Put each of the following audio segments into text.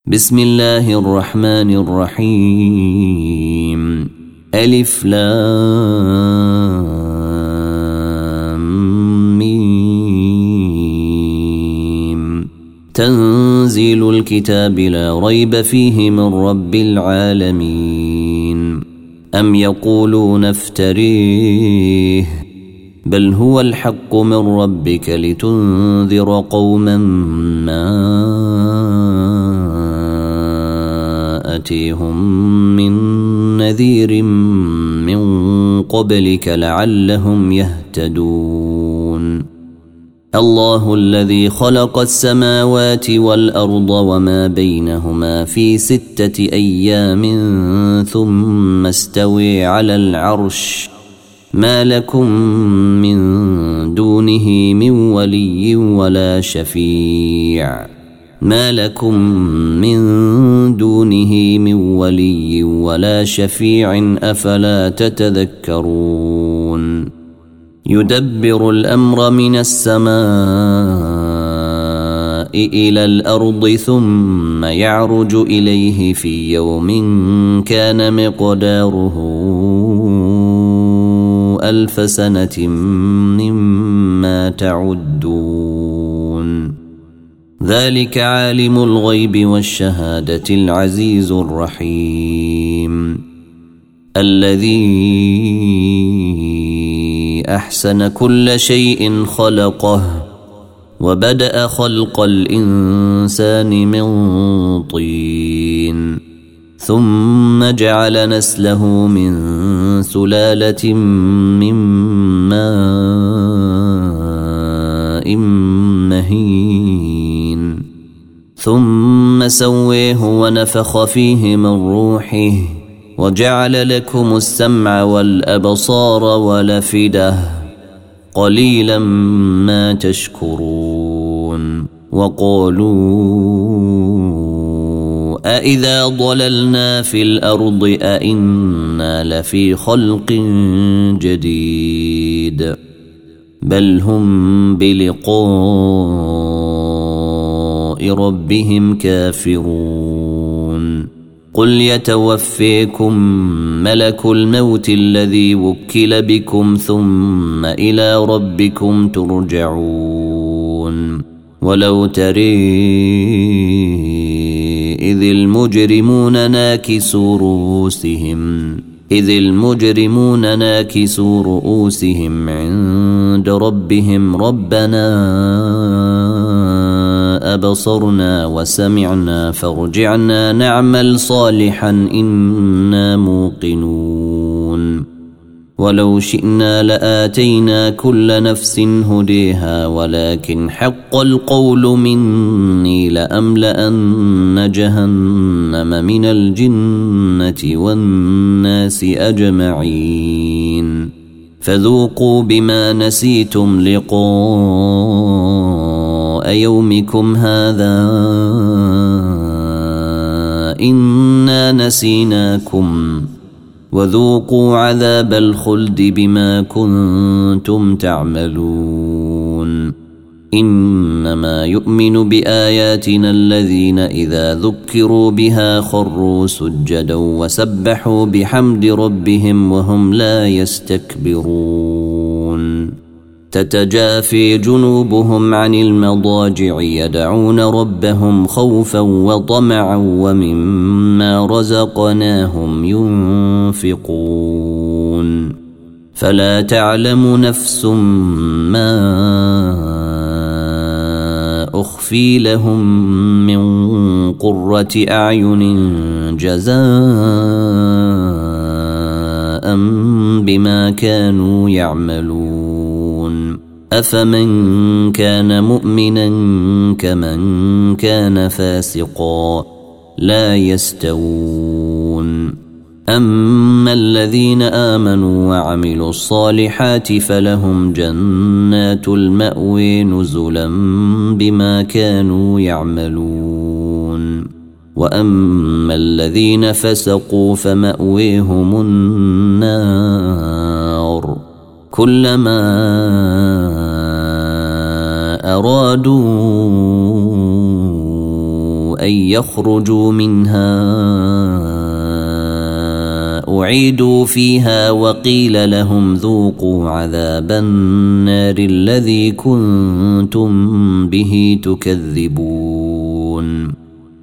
بسم الله الرحمن الرحيم. ألف لام ميم. تنزيل الكتاب لا ريب فيه من رب العالمين. أم يقولون افتريه بل هو الحق من ربك لتنذر قوما ما أتيهم من نذير من قبلك لعلهم يهتدون. الله الذي خلق السماوات والأرض وما بينهما في 6 أيام ثم استوي على العرش. ما لكم من دونه من ولي ولا شفيع. ما لكم من دونه من ولي ولا شفيع أفلا تتذكرون. يدبر الأمر من السماء إلى الأرض ثم يعرج إليه في يوم كان مقداره 1000 سنة مما تعدون. ذلك عالم الغيب والشهادة العزيز الرحيم. الذي أحسن كل شيء خلقه وبدأ خلق الإنسان من طين ثم جعل نسله من سلالة من ماء مهين ثم سويه ونفخ فيه من روحه وجعل لكم السمع والأبصار والأفئدة قليلا ما تشكرون. وقالوا أإذا ضللنا في الأرض أإنا لفي خلق جديد بل هم بلقاء ربهم كافرون. قل يتوفيكم ملك الموت الذي وكل بكم ثم إلى ربكم ترجعون. ولو تري إذ المجرمون ناكسوا رؤوسهم عند ربهم ربنا أبصرنا وسمعنا فارجعنا نعمل صالحا إنا موقنون. ولو شئنا لآتينا كل نفس هديها ولكن حق القول مني لأملأن جهنم من الجنة والناس أجمعين. فذوقوا بما نسيتم لقاء يومكم هذا إنا نسيناكم وذوقوا عذاب الخلد بما كنتم تعملون. إنما يؤمن بآياتنا الذين إذا ذكروا بها خروا سجدا وسبحوا بحمد ربهم وهم لا يستكبرون. تتجافي جنوبهم عن المضاجع يدعون ربهم خوفا وطمعا ومما رزقناهم ينفقون. فلا تعلم نفس ما أخفي لهم من قرة أعين جزاء بما كانوا يعملون. أفمن كان مؤمنا كمن كان فاسقا لا يستوون. أما الذين آمنوا وعملوا الصالحات فلهم جنات المأوى نزلا بما كانوا يعملون. وأما الذين فسقوا فمأويهم النار كلما أرادوا أن يخرجوا منها أعيدوا فيها وقيل لهم ذوقوا عذاب النار الذي كنتم به تكذبون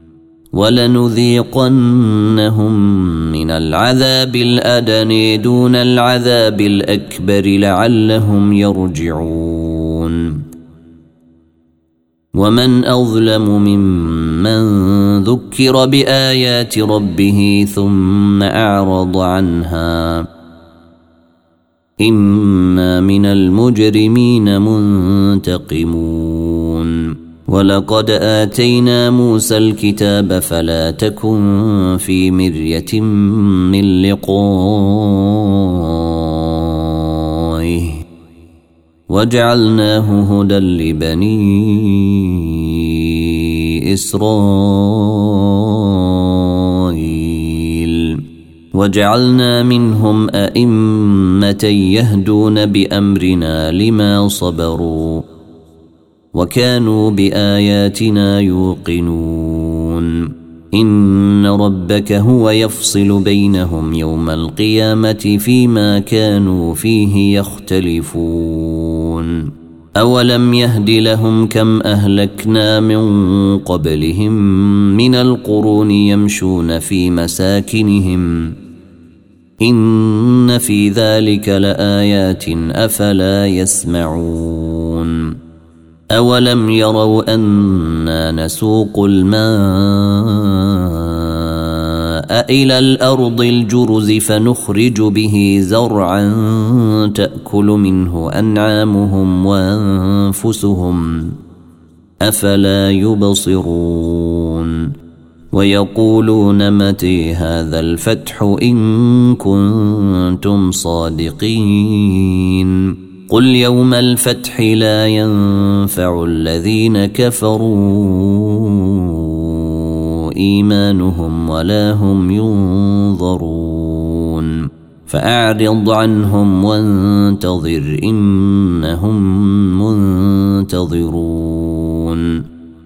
ولنذيقنهم من العذاب الأدنى دون العذاب الأكبر لعلهم يرجعون ومن أظلم ممن ذكر بآيات ربه ثم أعرض عنها إنا من المجرمين منتقمون ولقد آتينا موسى الكتاب فلا تكن في مرية من لقائه وجعلناه هدى لبني إسرائيل وجعلنا منهم أئمة يهدون بأمرنا لما صبروا وكانوا بآياتنا يوقنون إن ربك هو يفصل بينهم يوم القيامة فيما كانوا فيه يختلفون أولم يهد لهم كم أهلكنا من قبلهم من القرون يمشون في مساكنهم إن في ذلك لآيات أفلا يسمعون أولم يروا أنا نسوق الماء إلى الأرض الجرز فنخرج به زرعا تأكل منه أنعامهم وأنفسهم أفلا يبصرون ويقولون متى هذا الفتح إن كنتم صادقين قل يوم الفتح لا ينفع الذين كفروا إيمانهم ولا هم ينظرون فأعرض عنهم وانتظر إنهم منتظرون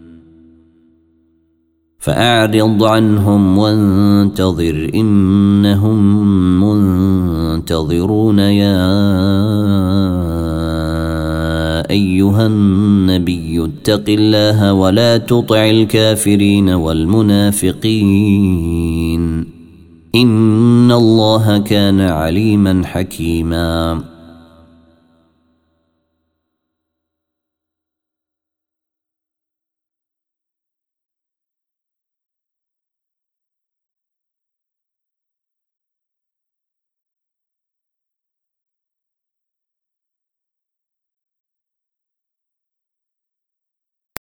فأعرض عنهم وانتظر إنهم منتظرون يا أيها النبي اتق الله ولا تطع الكافرين والمنافقين إن الله كان عليما حكيما